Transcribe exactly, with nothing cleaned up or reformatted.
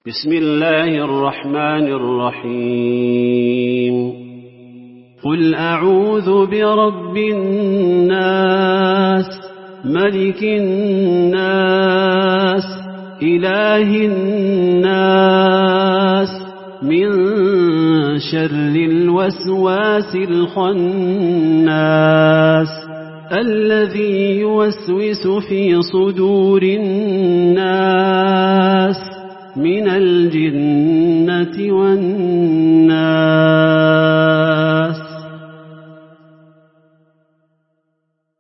بسم الله الرحمن الرحيم قل أعوذ برب الناس ملك الناس إله الناس من شر الوسواس الخناس الذي يوسوس في صدور الناس من الجنة والناس